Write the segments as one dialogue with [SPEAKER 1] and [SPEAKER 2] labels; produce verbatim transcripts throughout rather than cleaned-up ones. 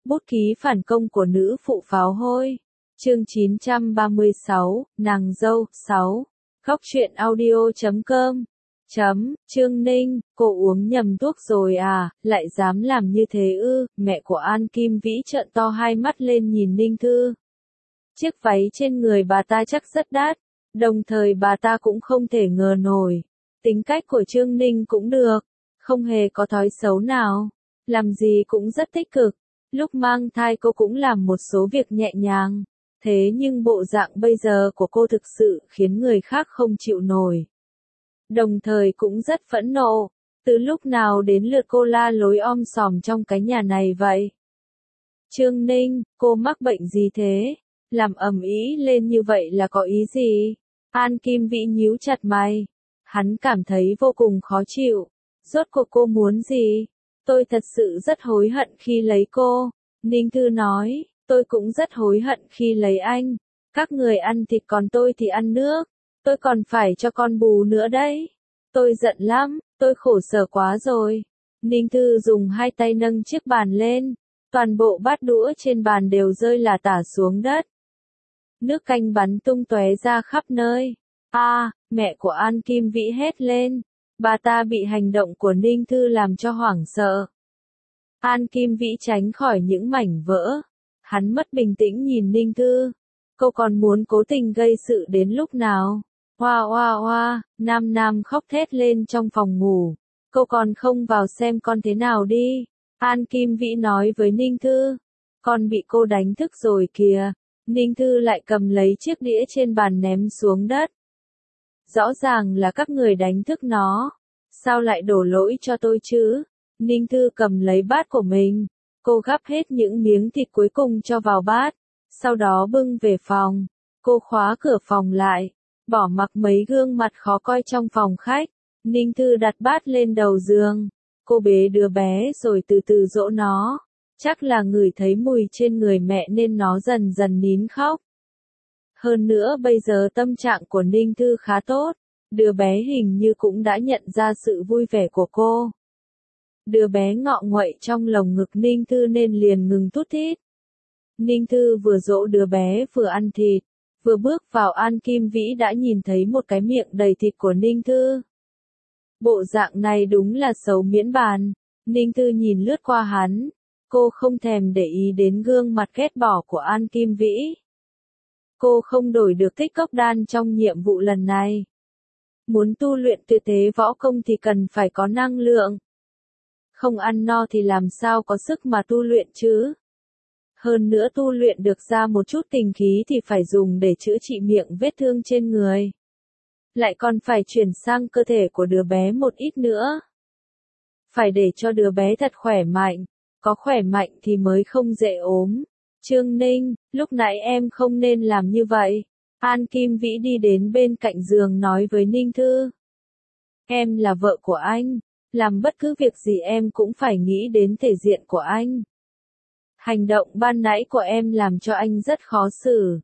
[SPEAKER 1] Bút ký phản công của nữ phụ pháo hôi. Chương chín trăm ba mươi sáu, nàng dâu, sáu. Góc truyện audio chấm com. Chấm, Trương Ninh, cô uống nhầm thuốc rồi à, lại dám làm như thế ư, mẹ của An Kim Vĩ trợn to hai mắt lên nhìn Ninh Thư. Chiếc váy trên người bà ta chắc rất đắt, đồng thời bà ta cũng không thể ngờ nổi. Tính cách của Trương Ninh cũng được, không hề có thói xấu nào, làm gì cũng rất tích cực. Lúc mang thai cô cũng làm một số việc nhẹ nhàng, thế nhưng bộ dạng bây giờ của cô thực sự khiến người khác không chịu nổi. Đồng thời cũng rất phẫn nộ, từ lúc nào đến lượt cô la lối om sòm trong cái nhà này vậy? Trương Ninh, cô mắc bệnh gì thế? Làm ầm ĩ lên như vậy là có ý gì? An Kim Vĩ nhíu chặt mày, hắn cảm thấy vô cùng khó chịu. Rốt cuộc cô muốn gì? Tôi thật sự rất hối hận khi lấy cô. Ninh Thư nói, tôi cũng rất hối hận khi lấy anh. Các người ăn thịt còn tôi thì ăn nước. Tôi còn phải cho con bú nữa đấy. Tôi giận lắm, tôi khổ sở quá rồi. Ninh Thư dùng hai tay nâng chiếc bàn lên. Toàn bộ bát đũa trên bàn đều rơi lả tả xuống đất. Nước canh bắn tung tóe ra khắp nơi. A, à, mẹ của An Kim Vĩ hét lên. Bà ta bị hành động của Ninh Thư làm cho hoảng sợ. An Kim Vĩ tránh khỏi những mảnh vỡ. Hắn mất bình tĩnh nhìn Ninh Thư. Cô còn muốn cố tình gây sự đến lúc nào? Hoa hoa hoa, Nam Nam khóc thét lên trong phòng ngủ. Cô còn không vào xem con thế nào đi. An Kim Vĩ nói với Ninh Thư. Con bị cô đánh thức rồi kìa. Ninh Thư lại cầm lấy chiếc đĩa trên bàn ném xuống đất. Rõ ràng là các người đánh thức nó. Sao lại đổ lỗi cho tôi chứ? Ninh Thư cầm lấy bát của mình. Cô gắp hết những miếng thịt cuối cùng cho vào bát. Sau đó bưng về phòng. Cô khóa cửa phòng lại. Bỏ mặc mấy gương mặt khó coi trong phòng khách. Ninh Thư đặt bát lên đầu giường. Cô bế đứa bé rồi từ từ dỗ nó. Chắc là ngửi thấy mùi trên người mẹ nên nó dần dần nín khóc. Hơn nữa bây giờ tâm trạng của Ninh Thư khá tốt. Đứa bé hình như cũng đã nhận ra sự vui vẻ của cô. Đứa bé ngọ nguậy trong lồng ngực Ninh Thư nên liền ngừng thút thít. Ninh Thư vừa dỗ đứa bé vừa ăn thịt. Vừa bước vào An Kim Vĩ đã nhìn thấy một cái miệng đầy thịt của Ninh Thư. Bộ dạng này đúng là xấu miễn bàn. Ninh Thư nhìn lướt qua hắn. Cô không thèm để ý đến gương mặt ghét bỏ của An Kim Vĩ. Cô không đổi được tích cốc đan trong nhiệm vụ lần này. Muốn tu luyện tuyệt thế võ công thì cần phải có năng lượng. Không ăn no thì làm sao có sức mà tu luyện chứ? Hơn nữa tu luyện được ra một chút tình khí thì phải dùng để chữa trị miệng vết thương trên người. Lại còn phải chuyển sang cơ thể của đứa bé một ít nữa. Phải để cho đứa bé thật khỏe mạnh. Có khỏe mạnh thì mới không dễ ốm. Trương Ninh, lúc nãy em không nên làm như vậy. An Kim Vĩ đi đến bên cạnh giường nói với Ninh Thư. Em là vợ của anh. Làm bất cứ việc gì em cũng phải nghĩ đến thể diện của anh. Hành động ban nãy của em làm cho anh rất khó xử.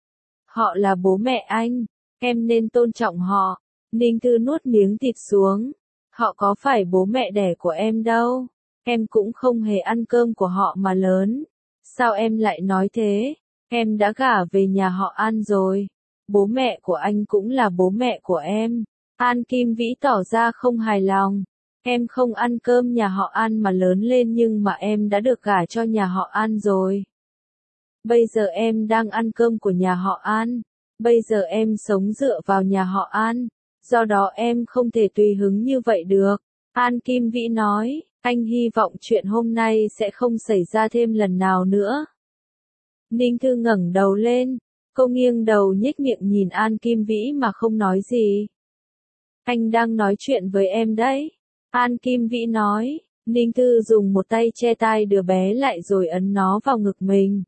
[SPEAKER 1] Họ là bố mẹ anh. Em nên tôn trọng họ. Ninh Thư nuốt miếng thịt xuống. Họ có phải bố mẹ đẻ của em đâu. Em cũng không hề ăn cơm của họ mà lớn. Sao em lại nói thế? Em đã gả về nhà họ An rồi. Bố mẹ của anh cũng là bố mẹ của em. An Kim Vĩ tỏ ra không hài lòng. Em không ăn cơm nhà họ An mà lớn lên nhưng mà em đã được gả cho nhà họ An rồi. Bây giờ em đang ăn cơm của nhà họ An. Bây giờ em sống dựa vào nhà họ An. Do đó em không thể tùy hứng như vậy được. An Kim Vĩ nói, anh hy vọng chuyện hôm nay sẽ không xảy ra thêm lần nào nữa. Ninh Thư ngẩng đầu lên. Cô nghiêng đầu nhếch miệng nhìn An Kim Vĩ mà không nói gì. Anh đang nói chuyện với em đấy. An Kim Vĩ nói. Ninh Thư dùng một tay che tai đứa bé lại rồi ấn nó vào ngực mình.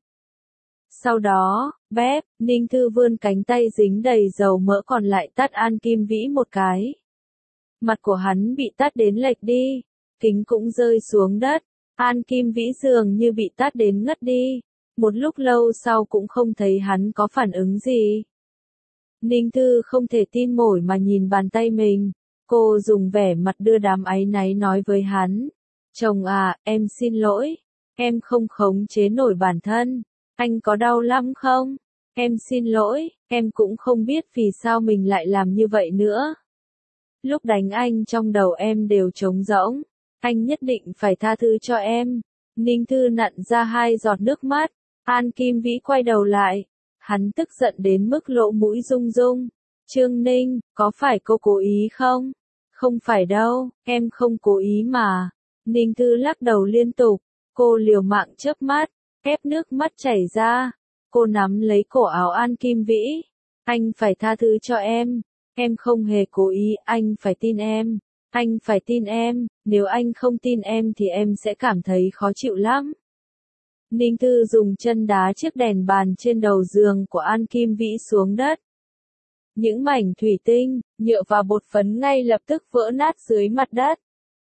[SPEAKER 1] Sau đó, bép, Ninh Thư vươn cánh tay dính đầy dầu mỡ còn lại tát An Kim Vĩ một cái. Mặt của hắn bị tát đến lệch đi. Kính cũng rơi xuống đất. An Kim Vĩ dường như bị tát đến ngất đi. Một lúc lâu sau cũng không thấy hắn có phản ứng gì. Ninh Thư không thể tin nổi mà nhìn bàn tay mình. Cô dùng vẻ mặt đưa đám áy náy nói với hắn. Chồng à, em xin lỗi. em không khống chế nổi bản thân. Anh có đau lắm không? Em xin lỗi, em cũng không biết vì sao mình lại làm như vậy nữa. Lúc đánh anh trong đầu em đều trống rỗng. Anh nhất định phải tha thứ cho em. Ninh Thư nặn ra hai giọt nước mắt. An Kim Vĩ quay đầu lại. Hắn tức giận đến mức lỗ mũi rung rung. Trương Ninh, có phải cô cố ý không? Không phải đâu, em không cố ý mà. Ninh Thư lắc đầu liên tục. Cô liều mạng chớp mắt, ép nước mắt chảy ra. Cô nắm lấy cổ áo An Kim Vĩ. Anh phải tha thứ cho em. Em không hề cố ý, anh phải tin em. Anh phải tin em, nếu anh không tin em thì em sẽ cảm thấy khó chịu lắm. Ninh Thư dùng chân đá chiếc đèn bàn trên đầu giường của An Kim Vĩ xuống đất. Những mảnh thủy tinh, nhựa và bột phấn ngay lập tức vỡ nát dưới mặt đất.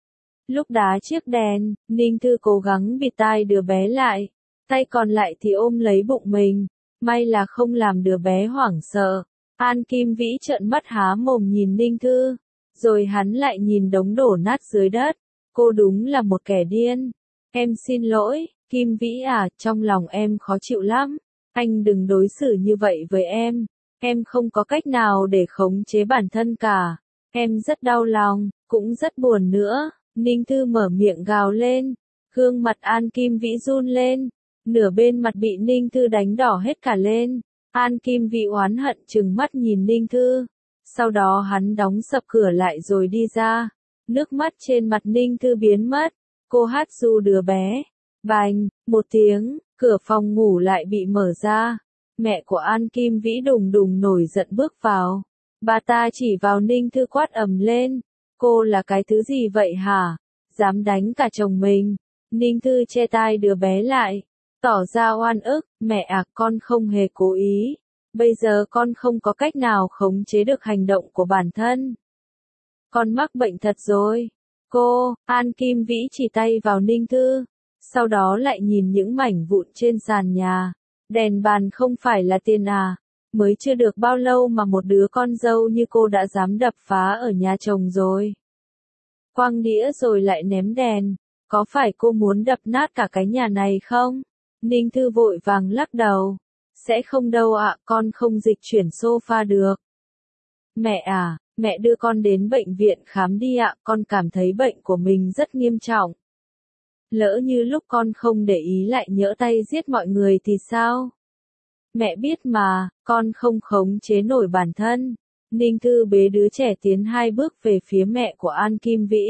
[SPEAKER 1] Lúc đá chiếc đèn, Ninh Thư cố gắng bịt tai đứa bé lại, tay còn lại thì ôm lấy bụng mình, may là không làm đứa bé hoảng sợ. An Kim Vĩ trợn mắt há mồm nhìn Ninh Thư, rồi hắn lại nhìn đống đổ nát dưới đất. Cô đúng là một kẻ điên. Em xin lỗi, Kim Vĩ à, trong lòng em khó chịu lắm. Anh đừng đối xử như vậy với em. Em không có cách nào để khống chế bản thân cả. Em rất đau lòng, cũng rất buồn nữa. Ninh Thư mở miệng gào lên. Gương mặt An Kim Vĩ run lên. Nửa bên mặt bị Ninh Thư đánh đỏ hết cả lên. An Kim Vĩ oán hận trừng mắt nhìn Ninh Thư. Sau đó hắn đóng sập cửa lại rồi đi ra. Nước mắt trên mặt Ninh Thư biến mất. Cô hát ru đứa bé. Bành, một tiếng, cửa phòng ngủ lại bị mở ra. Mẹ của An Kim Vĩ đùng đùng nổi giận bước vào. Bà ta chỉ vào Ninh Thư quát ầm lên. Cô là cái thứ gì vậy hả? Dám đánh cả chồng mình. Ninh Thư che tai đứa bé lại. Tỏ ra oan ức. Mẹ à, con không hề cố ý. Bây giờ con không có cách nào khống chế được hành động của bản thân. Con mắc bệnh thật rồi. Cô, An Kim Vĩ chỉ tay vào Ninh Thư. Sau đó lại nhìn những mảnh vụn trên sàn nhà. Đèn bàn không phải là tiền à? Mới chưa được bao lâu mà một đứa con dâu như cô đã dám đập phá ở nhà chồng rồi. Quăng đĩa rồi lại ném đèn. Có phải cô muốn đập nát cả cái nhà này không? Ninh Thư vội vàng lắc đầu. Sẽ không đâu ạ, con không dịch chuyển sofa được. Mẹ à, mẹ đưa con đến bệnh viện khám đi ạ, con cảm thấy bệnh của mình rất nghiêm trọng. Lỡ như lúc con không để ý lại nhỡ tay giết mọi người thì sao? Mẹ biết mà, con không khống chế nổi bản thân. Ninh Thư bế đứa trẻ tiến hai bước về phía mẹ của An Kim Vĩ.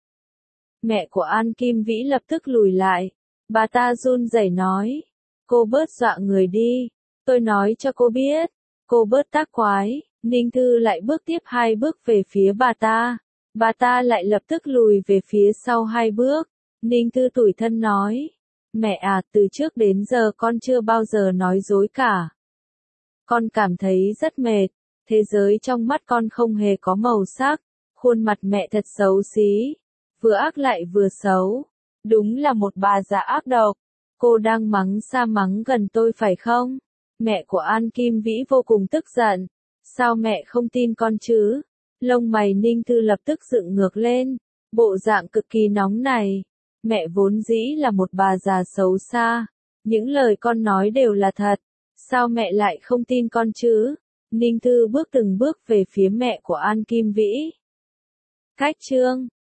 [SPEAKER 1] Mẹ của An Kim Vĩ lập tức lùi lại. Bà ta run rẩy nói. Cô bớt dọa người đi. Tôi nói cho cô biết. Cô bớt tác quái. Ninh Thư lại bước tiếp hai bước về phía bà ta. Bà ta lại lập tức lùi về phía sau hai bước. Ninh Thư tủi thân nói. Mẹ à, từ trước đến giờ con chưa bao giờ nói dối cả. Con cảm thấy rất mệt. Thế giới trong mắt con không hề có màu sắc. Khuôn mặt mẹ thật xấu xí. Vừa ác lại vừa xấu. Đúng là một bà già ác độc. Cô đang mắng xa mắng gần tôi phải không? Mẹ của An Kim Vĩ vô cùng tức giận. Sao mẹ không tin con chứ? Lông mày Ninh Thư lập tức dựng ngược lên. Bộ dạng cực kỳ nóng này. Mẹ vốn dĩ là một bà già xấu xa. Những lời con nói đều là thật. Sao mẹ lại không tin con chứ? Ninh Thư bước từng bước về phía mẹ của An Kim Vĩ. Cách chương